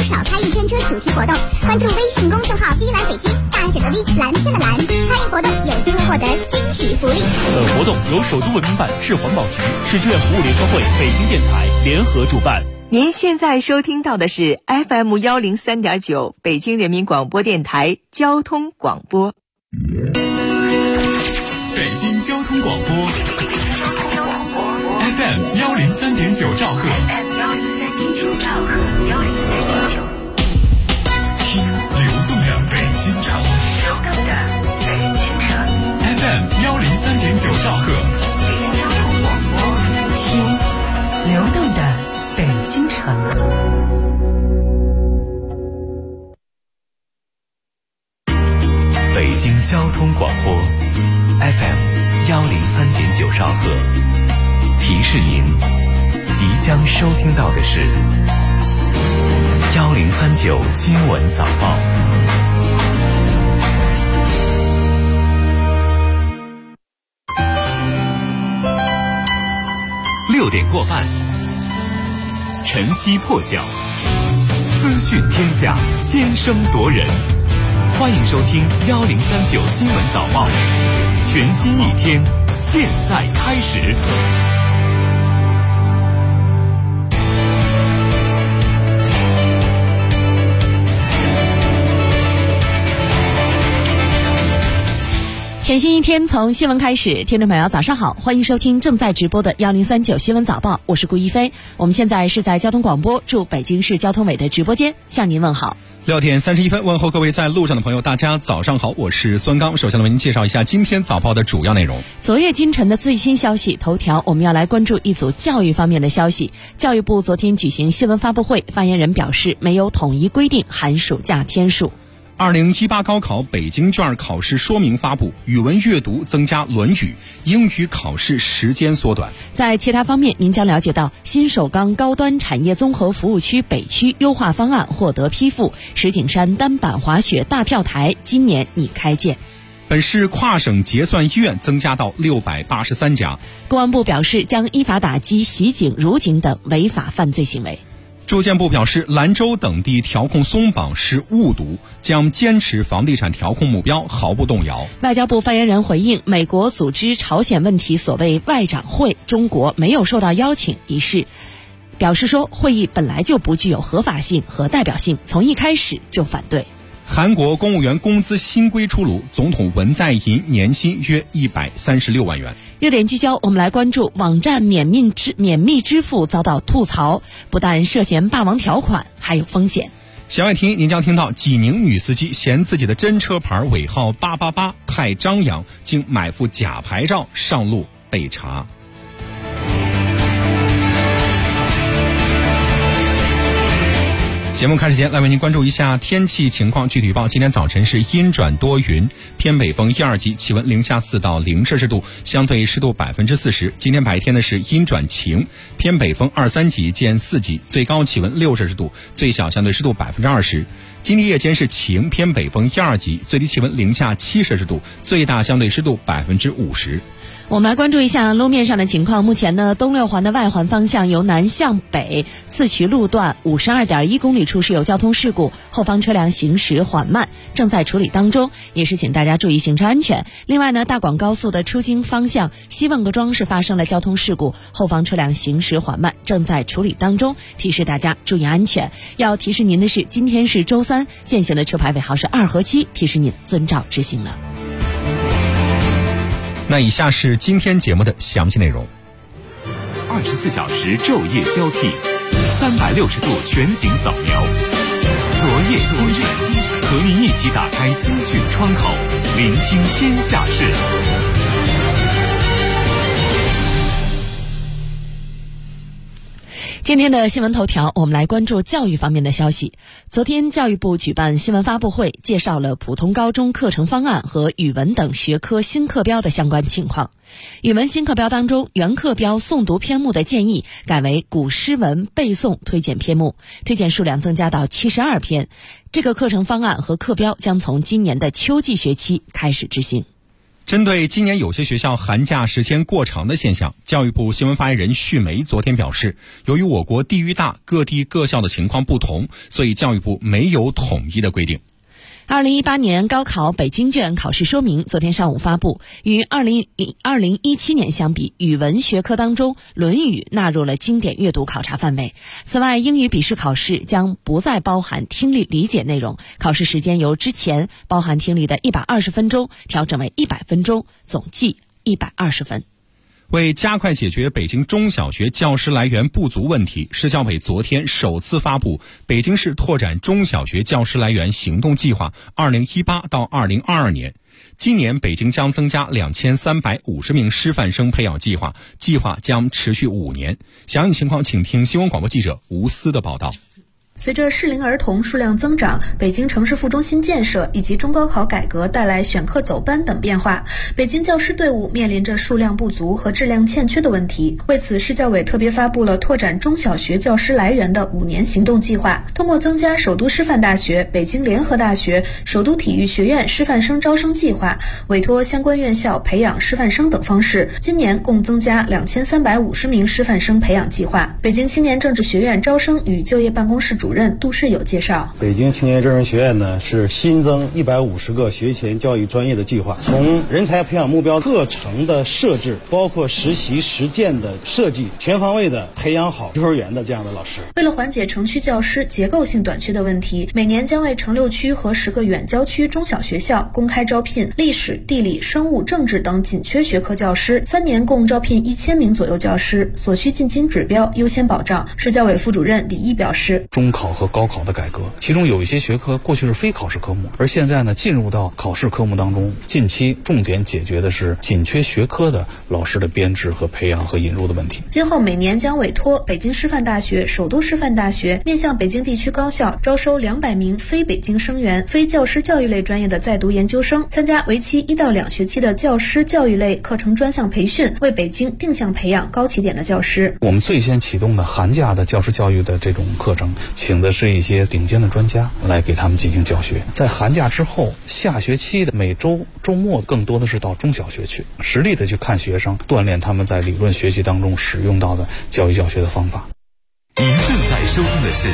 少开一天车主题活动。关注微信公众号“V 蓝北京”，大写的 V， 蓝天的蓝，参与活动有机会获得惊喜福利。 本活动由首都文明办、市环保局、市志愿服务联合会、北京电台联合主办。 您现在收听到的是 FM103.9 北京人民广播电台交通广播。 北京交通广播 FM103.9 兆赫，听流动的北京城FM103.9 兆赫， 听流动的北京城。 北京交通广播 FM103.9 兆赫，提示您即将收听到的是1039新闻早报。6点过半，晨曦破晓，资讯天下，先声夺人。欢迎收听1039新闻早报，全新一天，现在开始。 全新一天从新闻开始，听众朋友早上好，欢迎收听正在直播的1039新闻早报，我是顾一飞。我们现在是在交通广播驻北京市交通委的直播间向您问好。 6点31分，问候各位在路上的朋友，大家早上好，我是孙刚。首先为您介绍一下今天早报的主要内容。 昨夜今晨的最新消息头条，我们要来关注一组教育方面的消息。教育部昨天举行新闻发布会，发言人表示没有统一规定寒暑假天数。 2018高考北京卷考试说明发布，语文阅读增加《论语》，英语考试时间缩短。 在其他方面，您将了解到新首钢高端产业综合服务区北区优化方案获得批复，石景山单板滑雪大跳台今年拟开建。 本市跨省结算医院增加到683家。 公安部表示将依法打击袭警、辱警等违法犯罪行为。 住建部表示，兰州等地调控松绑是误读，将坚持房地产调控目标，毫不动摇。 外交部发言人回应美国组织朝鲜问题所谓外长会，中国没有受到邀请一事，表示说会议本来就不具有合法性和代表性，从一开始就反对。 韩国公务员工资新规出炉，总统文在寅年薪约136万元。 热点聚焦，我们来关注网站免密支付遭到吐槽，不但涉嫌霸王条款，还有风险。 弦外听您将听到济宁女司机嫌自己的真车牌尾号888太张扬，竟买副假牌照上路被查。节目开始前，来为您关注一下天气情况。具体预报：今天早晨是阴转多云，偏北风1、2级，气温0下4到0摄氏度，相对湿度40%。今天白天呢是阴转晴，偏北风2、3级见4级，最高气温6摄氏度，最小相对湿度20%。今天夜间是晴，偏北风1、2级，最低气温0下7摄氏度，最大相对湿度50%。 我们来关注一下路面上的情况。目前呢，东六环的外环方向由南向北四渠路段52.1公里处是有交通事故，后方车辆行驶缓慢，正在处理当中，也是请大家注意行车安全。另外呢，大广高速的出京方向西望各庄是发生了交通事故，后方车辆行驶缓慢，正在处理当中，提示大家注意安全。要提示您的是，今天是周三，现行的车牌尾号是2和7，提示您遵照执行了。 那以下是今天节目的详细内容。 24小时昼夜交替，360度全景扫描。昨夜今晨，和您一起打开资讯窗口，聆听天下事。 今天的新闻头条，我们来关注教育方面的消息。昨天教育部举办新闻发布会，介绍了普通高中课程方案和语文等学科新课标的相关情况。语文新课标当中，原课标诵读篇目的建议改为古诗文背诵推荐篇目，推荐数量增加到72篇。这个课程方案和课标将从今年的秋季学期开始执行。 针对今年有些学校寒假时间过长的现象，教育部新闻发言人续梅昨天表示，由于我国地域大，各地各校的情况不同，所以教育部没有统一的规定。 2018年高考北京卷考试说明昨天上午发布，与2017年相比，语文学科当中《论语》纳入了经典阅读考察范围。此外，英语笔试考试将不再包含听力理解内容，考试时间由之前包含听力的120分钟调整为100分钟，总计120分。 为加快解决北京中小学教师来源不足问题，市教委昨天首次发布北京市拓展中小学教师来源行动计划2018到2022年。今年北京将增加2350名师范生培养计划，计划将持续5年。详细情况请听新闻广播记者吴思的报道。 随着适龄儿童数量增长，北京城市副中心建设以及中高考改革带来选课走班等变化，北京教师队伍面临着数量不足和质量欠缺的问题。为此，市教委特别发布了拓展中小学教师来源的5年行动计划，通过增加首都师范大学、北京联合大学、首都体育学院师范生招生计划，委托相关院校培养师范生等方式，今年共增加2350名师范生培养计划。北京青年政治学院招生与就业办公室主任杜世友介绍， 北京青年政治学院呢是新增150个学前教育专业的计划，从人才培养目标课程的设置，包括实习实践的设计，全方位的培养好幼儿园的这样的老师。 为了缓解城区教师结构性短缺的问题，每年将为城6区和10个远郊区中小学校公开招聘历史、地理、生物、政治等紧缺学科教师，3年共招聘1000名左右教师，所需进京指标优先保障。市教委副主任李毅表示， 中考和高考的改革，其中有一些学科过去是非考试科目，而现在呢进入到考试科目当中，近期重点解决的是紧缺学科的老师的编制和培养和引入的问题。 今后每年将委托北京师范大学、首都师范大学面向北京地区高校招收200名非北京生源、非教师教育类专业的在读研究生，参加为期1到2学期的教师教育类课程专项培训，为北京定向培养高起点的教师。 我们最先启动的寒假的教师教育的这种课程，请的是一些顶尖的专家来给他们进行教学。在寒假之后，下学期的每周周末更多的是到中小学去，实地的去看学生，锻炼他们在理论学习当中使用到的教育教学的方法。 您正在收听的是1039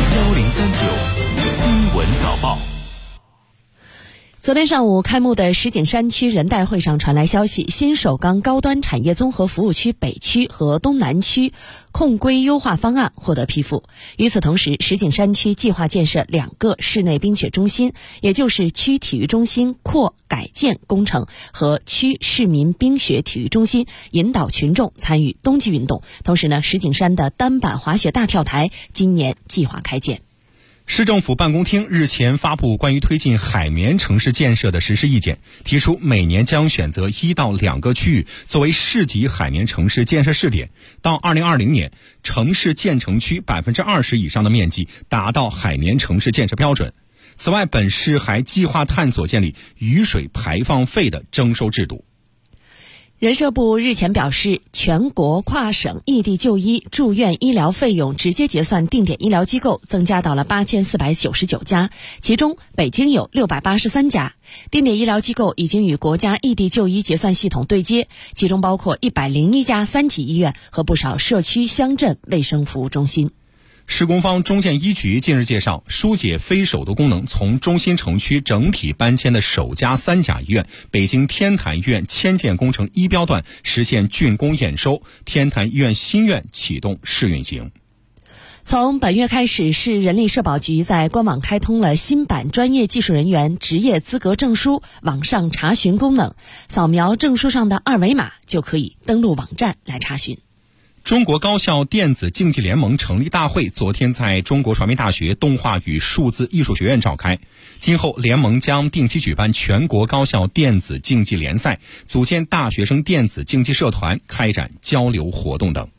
新闻早报。 昨天上午开幕的石景山区人代会上传来消息，新首钢高端产业综合服务区北区和东南区控规优化方案获得批复。与此同时，石景山区计划建设2个室内冰雪中心，也就是区体育中心扩改建工程和区市民冰雪体育中心，引导群众参与冬季运动。同时呢，石景山的单板滑雪大跳台今年计划开建。 市政府办公厅日前发布关于推进海绵城市建设的实施意见，提出每年将选择1到2个区域作为市级海绵城市建设试点，到2020年，城市建成区20%以上的面积达到海绵城市建设标准。此外，本市还计划探索建立雨水排放费的征收制度。 人社部日前表示，全国跨省异地就医住院医疗费用直接结算定点医疗机构增加到了8499家，其中北京有683家。定点医疗机构已经与国家异地就医结算系统对接，其中包括101家3级医院和不少社区乡镇卫生服务中心。 市工方中建一局近日介绍，疏解非首都功能从中心城区整体搬迁的首家3甲医院北京天坛医院迁建工程1标段实现竣工验收，天坛医院新院启动试运行。 从本月开始，市人力社保局在官网开通了新版专业技术人员职业资格证书网上查询功能，扫描证书上的2维码就可以登录网站来查询。 中国高校电子竞技联盟成立大会昨天在中国传媒大学动画与数字艺术学院召开。今后联盟将定期举办全国高校电子竞技联赛，组建大学生电子竞技社团，开展交流活动等。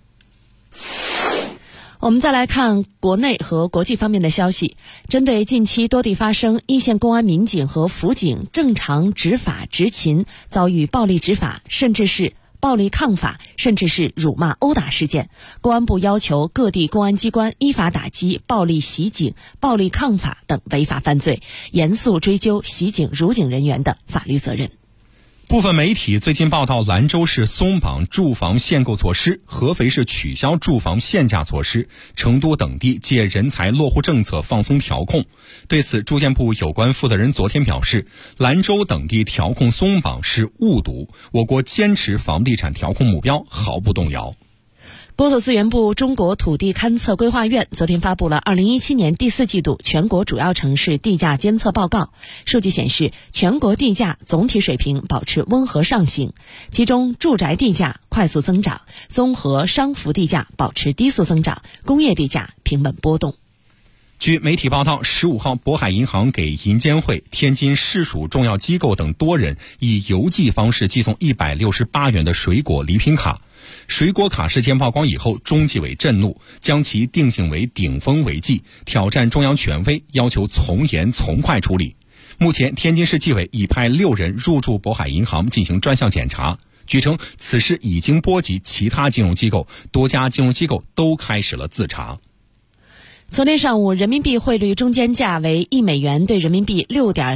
我们再来看国内和国际方面的消息。针对近期多地发生一线公安民警和辅警正常执法执勤遭遇暴力执法，甚至是暴力抗法，甚至是辱骂殴打事件，公安部要求各地公安机关依法打击暴力袭警、暴力抗法等违法犯罪，严肃追究袭警辱警人员的法律责任。 部分媒体最近报道，兰州市松绑住房限购措施，合肥市取消住房限价措施，成都等地借人才落户政策放松调控。对此，住建部有关负责人昨天表示，兰州等地调控松绑是误读，我国坚持房地产调控目标毫不动摇。 国土资源部中国土地勘测规划院昨天发布了2017年第4季度全国主要城市地价监测报告。数据显示，全国地价总体水平保持温和上行，其中住宅地价快速增长，综合商服地价保持低速增长，工业地价平稳波动。 据媒体报道，15号，渤海银行给银监会、天津市属重要机构等多人以邮寄方式寄送168元的水果礼品卡。水果卡事件曝光以后，中纪委震怒，将其定性为顶风违纪，挑战中央权威，要求从严从快处理。目前，天津市纪委已派6人入驻渤海银行进行专项检查。据称，此事已经波及其他金融机构，多家金融机构都开始了自查。 昨天上午，人民币汇率中间价为1美元对人民币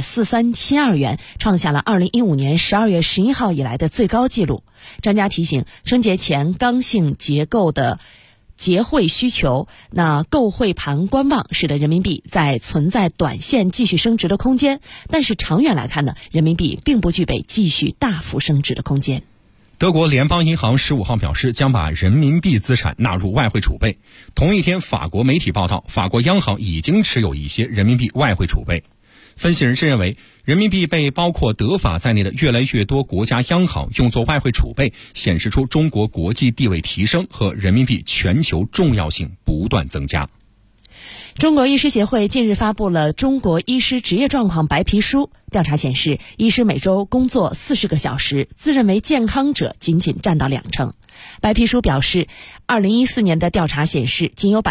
6.4372元，创下了2015年12月11号以来的最高纪录。专家提醒，春节前刚性结构的结汇需求，购汇盘观望，使得人民币存在短线继续升值的空间。但是长远来看呢，人民币并不具备继续大幅升值的空间。 德国联邦银行15号表示，将把人民币资产纳入外汇储备。同一天，法国媒体报道，法国央行已经持有一些人民币外汇储备。分析人士认为，人民币被包括德法在内的越来越多国家央行用作外汇储备，显示出中国国际地位提升和人民币全球重要性不断增加。 中国医师协会近日发布了《中国医师职业状况白皮书》，调查显示，医师每周工作40个小时，自认为健康者仅占到20%。白皮书表示，2014年的调查显示，仅有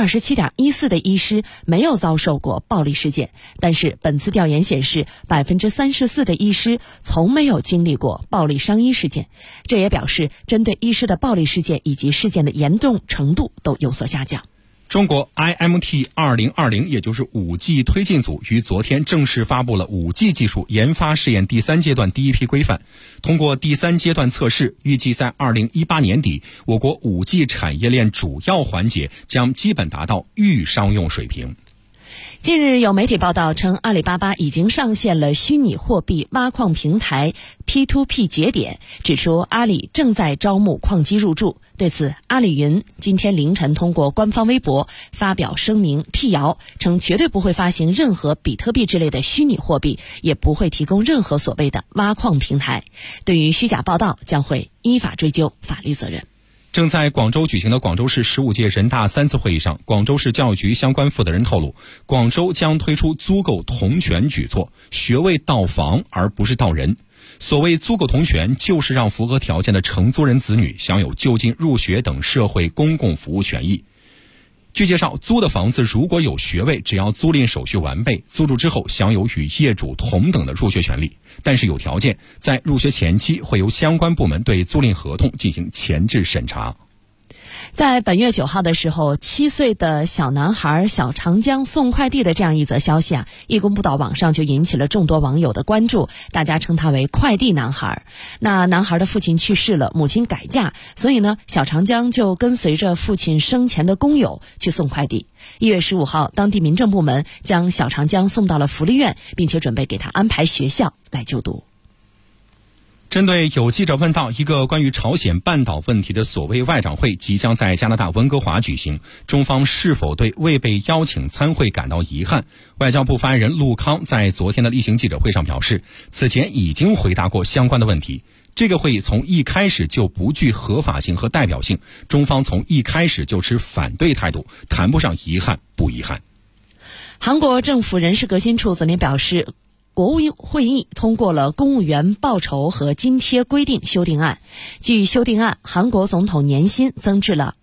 27.14%的医师没有遭受过暴力事件，但是本次调研显示，34%的医师从没有经历过暴力伤医事件。这也表示，针对医师的暴力事件以及事件的严重程度都有所下降。 中国 IMT 2020，也就是 5G 推进组于昨天正式发布了 5G 技术研发试验第3阶段第一批规范。通过第3阶段测试，预计在2018年底，我国 5G 产业链主要环节将基本达到预商用水平。 近日有媒体报道称，阿里巴巴已经上线了虚拟货币挖矿平台 P2P 节点，指出阿里正在招募矿机入驻。对此，阿里云今天凌晨通过官方微博发表声明辟谣，称绝对不会发行任何比特币之类的虚拟货币，也不会提供任何所谓的挖矿平台。对于虚假报道，将会依法追究法律责任。 正在广州举行的广州市15届人大3次会议上，广州市教育局相关负责人透露，广州将推出租购同权举措，学位到房而不是到人。所谓租购同权，就是让符合条件的承租人子女享有就近入学等社会公共服务权益。据介绍，租的房子如果有学位，只要租赁手续完备，租住之后享有与业主同等的入学权利。但是有条件，在入学前期会由相关部门对租赁合同进行前置审查。 在本月9号的时候，7岁的小男孩小长江送快递的这样一则消息一公布到网上就引起了众多网友的关注，大家称他为快递男孩。那男孩的父亲去世了，母亲改嫁，所以呢，小长江就跟随着父亲生前的工友去送快递。1月15号，当地民政部门将小长江送到了福利院，并且准备给他安排学校来就读。 针对有记者问到一个关于朝鲜半岛问题的所谓外长会即将在加拿大温哥华举行，中方是否对未被邀请参会感到遗憾？外交部发言人陆康在昨天的例行记者会上表示，此前已经回答过相关的问题。这个会议从一开始就不具合法性和代表性，中方从一开始就持反对态度，谈不上遗憾不遗憾。 韩国政府人事革新处昨天表示，国务会议通过了公务员报酬和津贴规定修订案。据修订案，韩国总统年薪增至了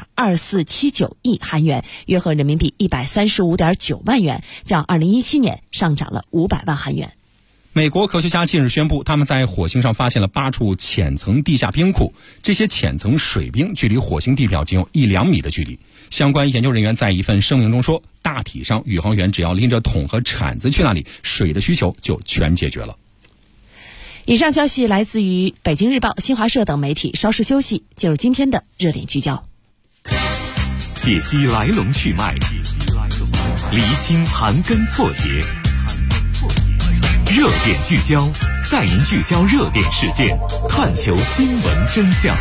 2.2479亿韩元，约合人民币135.9万元，较2017年上涨了500万韩元。 美国科学家近日宣布，他们在火星上发现了8处浅层地下冰库，这些浅层水冰距离火星地表仅有1-2米的距离。相关研究人员在一份声明中说，大体上宇航员只要拎着桶和铲子去那里，水的需求就全解决了。 以上消息来自于北京日报、新华社等媒体。稍事休息，进入今天的热点聚焦， 解析来龙去脉，厘清盘根错节，热点聚焦，带您聚焦热点事件，探求新闻真相。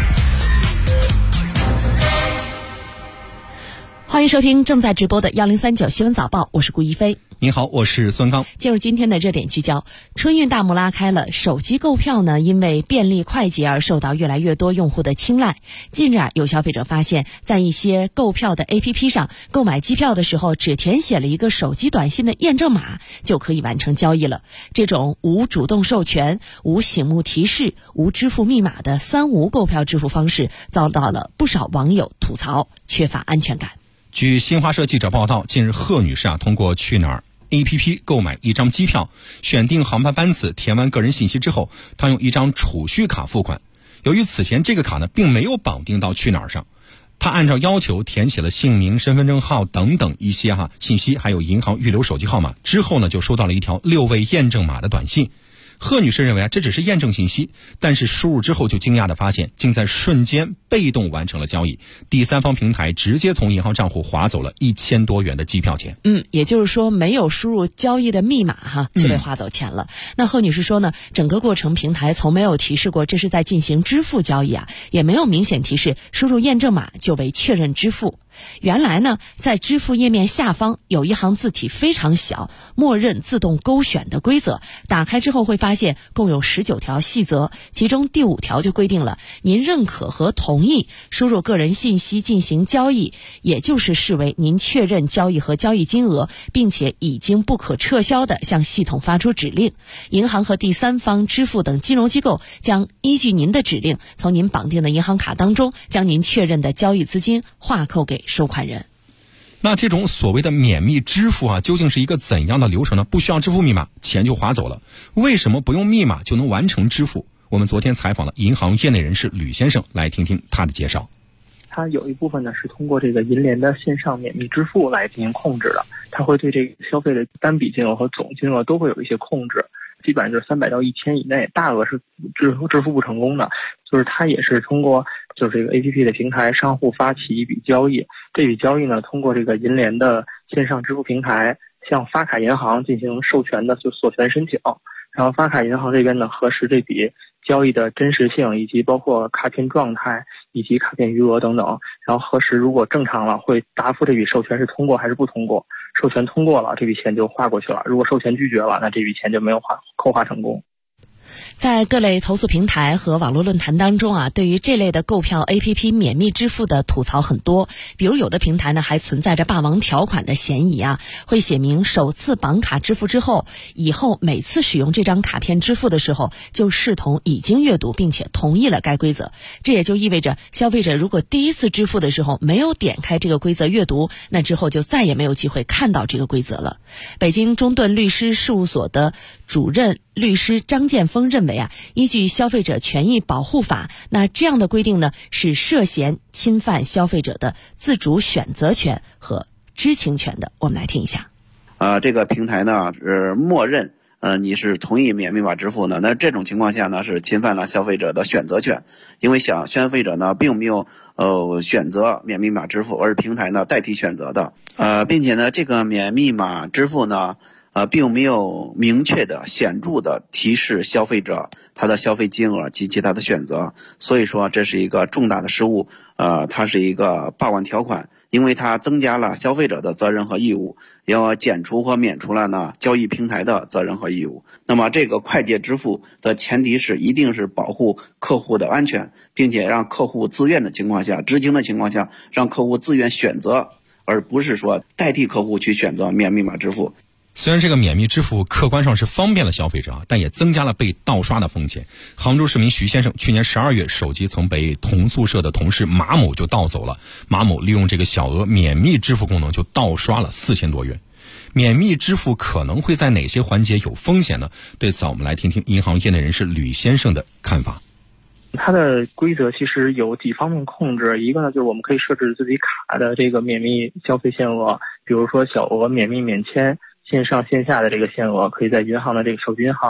欢迎收听正在直播的1039新闻早报，我是顾一飞。 您好，我是孙刚。 进入今天的热点聚焦，春运大幕拉开了，手机购票呢，因为便利快捷而受到越来越多用户的青睐。近日有消费者发现，在一些购票的 APP 上购买机票的时候，只填写了一个手机短信的验证码就可以完成交易了。这种无主动授权、无醒目提示、无支付密码的3无购票支付方式，遭到了不少网友吐槽，缺乏安全感。 据新华社记者报道，近日贺女士通过去哪儿 APP 购买一张机票，选定航班班次，填完个人信息之后，她用一张储蓄卡付款。由于此前这个卡呢并没有绑定到去哪儿上，她按照要求填写了姓名、身份证号等等一些信息，还有银行预留手机号码。之后呢，就收到了一条6位验证码的短信。贺女士认为这只是验证信息，但是输入之后就惊讶地发现，竟在瞬间被动完成了交易，第三方平台直接从银行账户划走了1000多元的机票钱。 也就是说没有输入交易的密码就被划走钱了。那贺女士说呢，整个过程平台从没有提示过这是在进行支付交易也没有明显提示输入验证码就为确认支付。原来呢，在支付页面下方有一行字体非常小，默认自动勾选的规则，打开之后会发现共有19条细则，其中第5条就规定了，您认可和同意输入个人信息进行交易，也就是视为您确认交易和交易金额，并且已经不可撤销的向系统发出指令。银行和第三方支付等金融机构将依据您的指令，从您绑定的银行卡当中将您确认的交易资金划扣给收款人。 那这种所谓的免密支付究竟是一个怎样的流程呢？不需要支付密码，钱就划走了。为什么不用密码就能完成支付？我们昨天采访了银行业内人士吕先生，来听听他的介绍。 它有一部分呢是通过这个银联的线上免密支付来进行控制的，它会对这个消费的单笔金额和总金额都会有一些控制，基本上就是300到1000以内，大额是支付不成功的。就是它也是通过就是这个 APP 的平台商户发起一笔交易，这笔交易呢通过这个银联的线上支付平台向发卡银行进行授权的就所权申请，然后发卡银行这边呢核实这笔交易的真实性，以及包括卡片状态以及卡片余额等等，然后核实如果正常了，会答复这笔授权是通过还是不通过。授权通过了，这笔钱就划过去了；如果授权拒绝了，那这笔钱就没有扣划成功。 在各类投诉平台和网络论坛当中对于这类的购票 APP 免密支付的吐槽很多。比如有的平台呢还存在着霸王条款的嫌疑会写明首次绑卡支付之后，以后每次使用这张卡片支付的时候，就视同已经阅读并且同意了该规则。这也就意味着消费者如果第一次支付的时候没有点开这个规则阅读，那之后就再也没有机会看到这个规则了。北京中盾律师事务所的主任律师张建峰认为依据消费者权益保护法，那这样的规定呢是涉嫌侵犯消费者的自主选择权和知情权的。我们来听一下。 这个平台呢是默认你是同意免密码支付呢，那这种情况下呢是侵犯了消费者的选择权，因为消费者呢并没有选择免密码支付，而是平台呢代替选择的。并且呢这个免密码支付呢并没有明确的显著的提示消费者他的消费金额及其他的选择，所以说这是一个重大的失误。它是一个霸王条款，因为它增加了消费者的责任和义务，要减除和免除了呢交易平台的责任和义务。那么这个快捷支付的前提是一定是保护客户的安全，并且让客户自愿的情况下，知情的情况下，让客户自愿选择，而不是说代替客户去选择免密码支付。 虽然这个免密支付客观上是方便了消费者但也增加了被盗刷的风险。杭州市民徐先生去年12月手机曾被同宿舍的同事马某就盗走了，马某利用这个小额免密支付功能就盗刷了4000多元。免密支付可能会在哪些环节有风险呢？对此我们来听听银行业内人士吕先生的看法。 它的规则其实有几方面控制，一个呢就是我们可以设置自己卡的这个免密消费限额，比如说小额免密免签，线上线下的这个限额可以在银行的这个手机银行、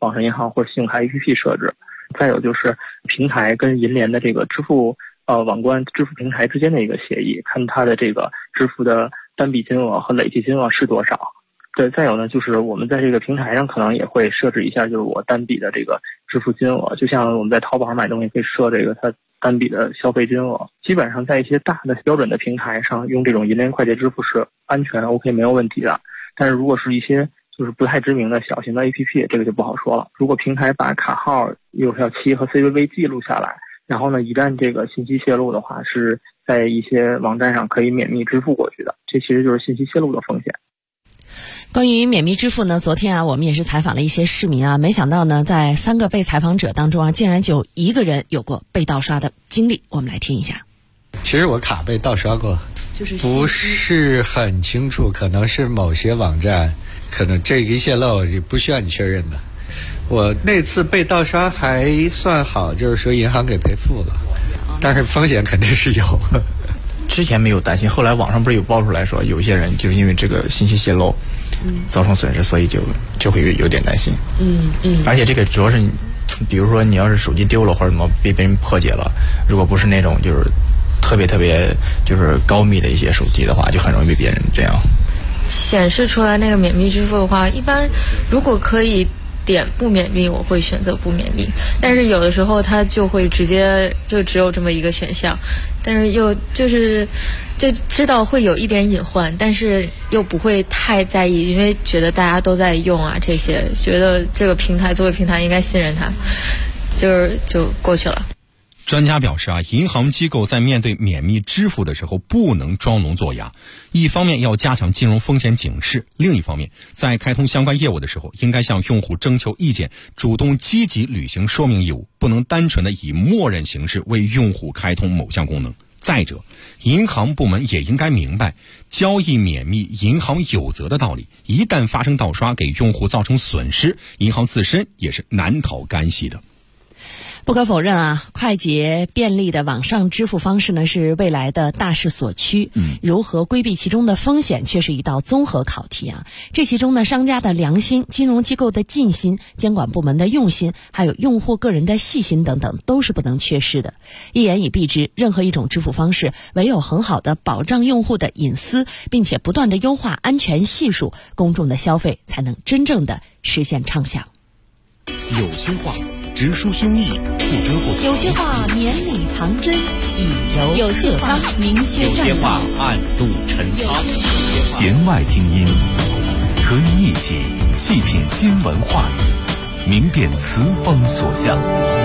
网上银行或者信用卡 APP 设置。再有就是平台跟银联的这个支付网关支付平台之间的一个协议，看它的这个支付的单笔金额和累计金额是多少。对，再有呢，就是我们在这个平台上可能也会设置一下，就是我单笔的这个支付金额，就像我们在淘宝上买东西可以设这个它单笔的消费金额。基本上在一些大的标准的平台上用这种银联快捷支付是安全 OK 没有问题的。但是如果是一些就是不太知名的小型的 APP， 这个就不好说了。如果平台把卡号、有效期和 CVV 记录下来，然后呢，一旦这个信息泄露的话，是在一些网站上可以免密支付过去的。这其实就是信息泄露的风险。 关于免密支付呢，昨天我们也是采访了一些市民没想到呢，在3个被采访者当中竟然就1个人有过被盗刷的经历，我们来听一下。 其实我卡被盗刷过，就是不是很清楚，可能是某些网站，可能这一泄露就不需要你确认的。我那次被盗刷还算好，就是说银行给赔付了，但是风险肯定是有。 之前没有担心，后来网上不是有爆出来说有些人就是因为这个信息泄露造成损失，所以就会有点担心。而且这个主要是比如说你要是手机丢了或者什么被别人破解了，如果不是那种就是特别就是高密的一些手机的话，就很容易被别人这样显示出来。那个免密支付的话，一般如果可以点不免密，我会选择不免密，但是有的时候它就会直接就只有这么一个选项，但是又就知道会有一点隐患，但是又不会太在意，因为觉得大家都在用这些，觉得这个平台作为平台应该信任它，就过去了。 专家表示银行机构在面对免密支付的时候不能装聋作哑，一方面要加强金融风险警示，另一方面在开通相关业务的时候应该向用户征求意见，主动积极履行说明义务，不能单纯的以默认形式为用户开通某项功能。再者，银行部门也应该明白交易免密银行有责的道理，一旦发生盗刷给用户造成损失，银行自身也是难逃干系的。 不可否认快捷便利的网上支付方式呢是未来的大势所趋，如何规避其中的风险却是一道综合考题这其中呢，商家的良心、金融机构的尽心、监管部门的用心，还有用户个人的细心等等，都是不能缺失的。一言以蔽之，任何一种支付方式，唯有很好的保障用户的隐私，并且不断的优化安全系数，公众的消费才能真正的实现畅享。 有些话直抒胸臆，不遮不藏； 有些话绵里藏针，以柔有些话明修有些话暗度陈仓。 弦外听音，和你一起细品新闻话语，明辨词风所向。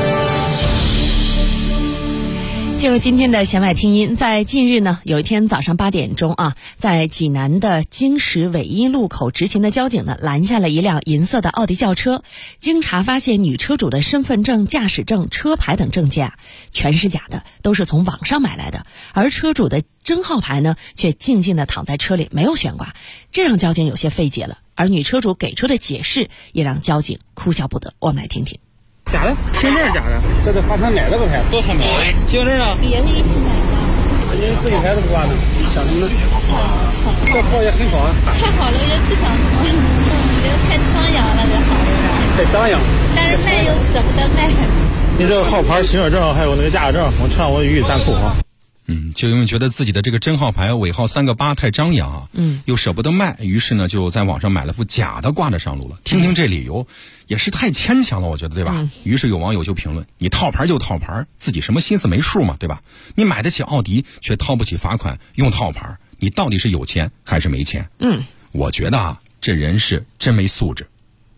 进入今天的弦外听音，在近日呢，有一天早上8点钟在济南的经石纬一路口执勤的交警呢，拦下了一辆银色的奥迪轿车。经查发现，女车主的身份证、驾驶证、车牌等证件全是假的，都是从网上买来的，而车主的真号牌呢，却静静地躺在车里没有悬挂，这让交警有些费解了。而女车主给出的解释也让交警哭笑不得。我们来听听。 假的，身份证假的，这都花钱买了个牌，多少买的？身份证呢？别人一起买的。你自己牌都不挂呢，想什么呢？这货也很好太好了，我也不想什么，我觉得太张扬了，这好了。 太张扬。 但是卖又舍不得卖。 你这个号牌、行驶证还有那个驾驶证，我劝我予以暂扣就因为觉得自己的这个真号牌尾号3个8太张扬又舍不得卖，于是呢就在网上买了副假的挂着上路了。听听这理由也是太牵强了，我觉得，对吧？于是有网友就评论：你套牌就套牌，自己什么心思没数嘛，对吧？你买得起奥迪却掏不起罚款用套牌，你到底是有钱还是没钱？我觉得这人是真没素质。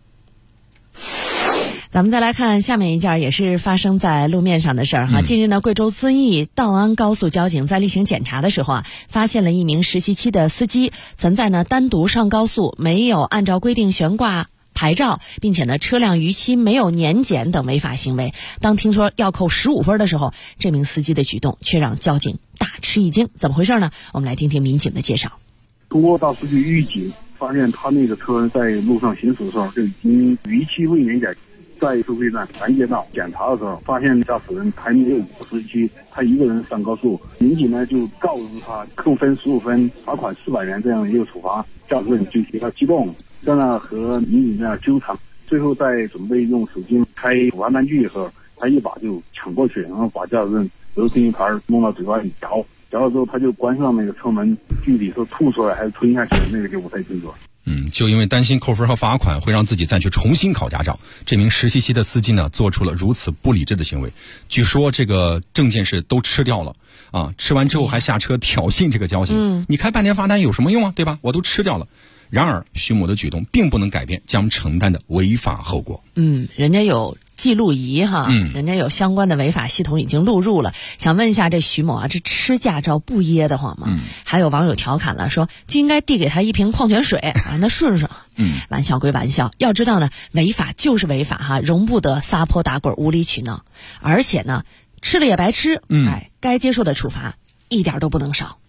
咱们再来看下面一件也是发生在路面上的事儿近日呢，贵州遵义道安高速交警在例行检查的时候发现了一名实习期的司机存在呢单独上高速，没有按照规定悬挂牌照，并且呢车辆逾期没有年检等违法行为。当听说要扣15分的时候，这名司机的举动却让交警大吃一惊。怎么回事呢？我们来听听民警的介绍。 通过大数据预警，发现他那个车在路上行驶的时候就已经逾期未年检。在收费站拦截到检查的时候，发现驾驶人还没有过实习期，他一个人上高速，民警呢就告诉他扣分15分，罚款400元这样一个处罚，驾驶人就比较激动，在那和民警在纠缠， 最后在准备用手机开玩玩具的时候，他一把就抢过去，然后把驾驶证由电线盘弄到嘴巴里嚼了之后，他就关上那个车门，具体说吐出来还是吞下去，那个就不太清楚。 就因为担心扣分和罚款会让自己再去重新考驾照，这名实习期的司机呢做出了如此不理智的行为。据说这个证件是都吃掉了啊，吃完之后还下车挑衅这个交警。你开半天罚单有什么用啊，对吧？我都吃掉了。然而徐某的举动并不能改变将承担的违法后果。 人家有记录仪哈，人家有相关的违法系统已经录入了。想问一下这徐某啊，这吃驾照不噎得慌吗？还有网友调侃了说，就应该递给他一瓶矿泉水让他顺顺。玩笑归玩笑，要知道呢，违法就是违法哈，容不得撒泼打滚无理取闹。而且呢，吃了也白吃，该接受的处罚一点都不能少。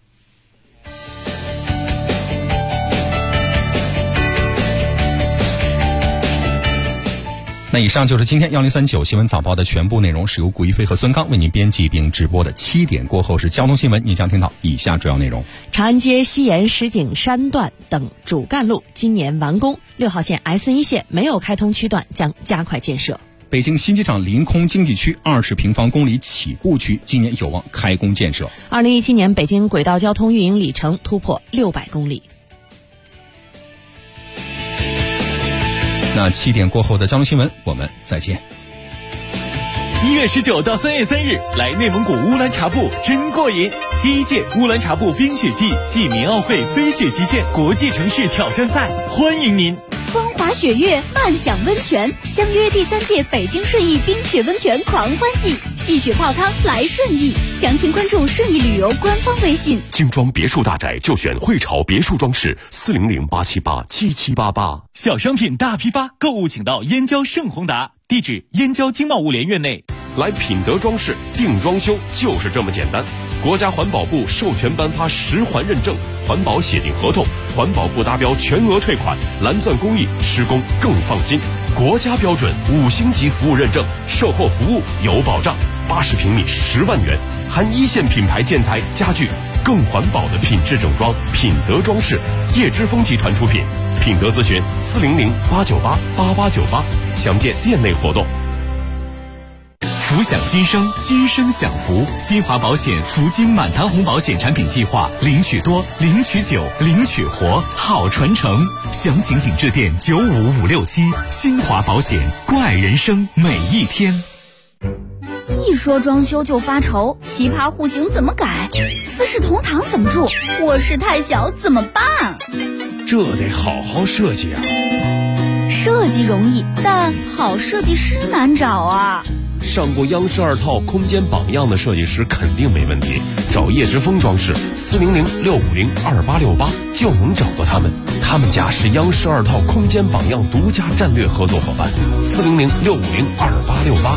那以上就是今天1039新闻早报的全部内容，是由古一飞和孙刚为您编辑并直播的。7点过后是交通新闻，您将听到以下主要内容： 长安街西沿石景山段等主干路今年完工，6号线 S1 线没有开通区段将加快建设。 北京新机场临空经济区20平方公里起步区今年有望开工建设。 2017年北京轨道交通运营里程突破600公里。 那7点过后的交通新闻，我们再见。 1月19到3月3日，来内蒙古乌兰察布真过瘾！第1届乌兰察布冰雪季暨民奥会飞雪极限国际城市挑战赛，欢迎您！ 风华雪月，漫享温泉，相约第3届北京顺义冰雪温泉狂欢季，戏雪泡汤来顺义。详情关注顺义旅游官方微信。 精装别墅大宅就选汇潮别墅装饰，400-878-7788。 小商品大批发，购物请到燕郊盛宏达，地址燕郊经贸物联院内。 来品德装饰定装修就是这么简单。国家环保部授权颁发10环认证，环保协定合同，环保不达标全额退款，蓝钻工艺，施工更放心。国家标准5星级服务认证，售后服务有保障。80平米10万元，含1线品牌建材家具，更环保的品质整装。品德装饰，叶之峰集团出品。品德咨询400-898-8898，详见店内活动。 福享今生，今生享福。新华保险福金满堂红保险产品计划，领取多，领取久，领取活，好传承。详情请致电95567。新华保险，关爱人生每一天。 一说装修就发愁，奇葩户型怎么改？四世同堂怎么住？卧室太小怎么办？ 这得好好设计啊。 设计容易，但好设计师难找啊。 上过央视2套空间榜样的设计师肯定没问题，找叶之峰装饰400-650-2868就能找到他们。他们家是央视2套空间榜样独家战略合作伙伴，400-650-2868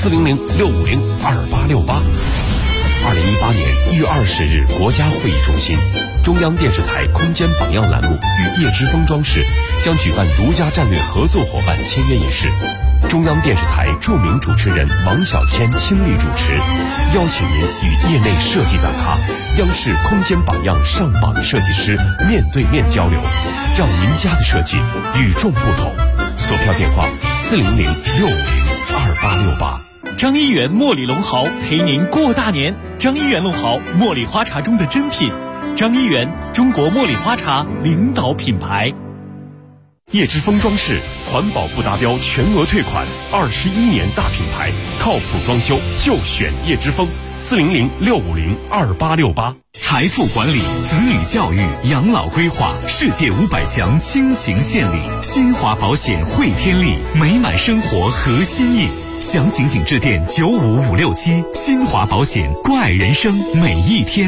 400-650-2868。2018年1月20日，国家会议中心，中央电视台空间榜样栏目与叶之峰装饰将举办独家战略合作伙伴签约仪式。中央电视台著名主持人王小谦亲力主持，邀请您与业内设计大咖、央视空间榜样上榜设计师面对面交流，让您家的设计与众不同。索票电话400-650-2868。 张一元茉莉龙毫陪您过大年。张一元龙毫，茉莉花茶中的珍品。张一元，中国茉莉花茶领导品牌。 叶之峰装饰，环保不达标全额退款，21年大品牌，靠谱装修就选叶之峰，400-650-2868。 财富管理、子女教育、养老规划，世界500强倾情献礼。新华保险汇天利，美满生活核心意。详情请致电95567。新华保险，关爱人生每一天。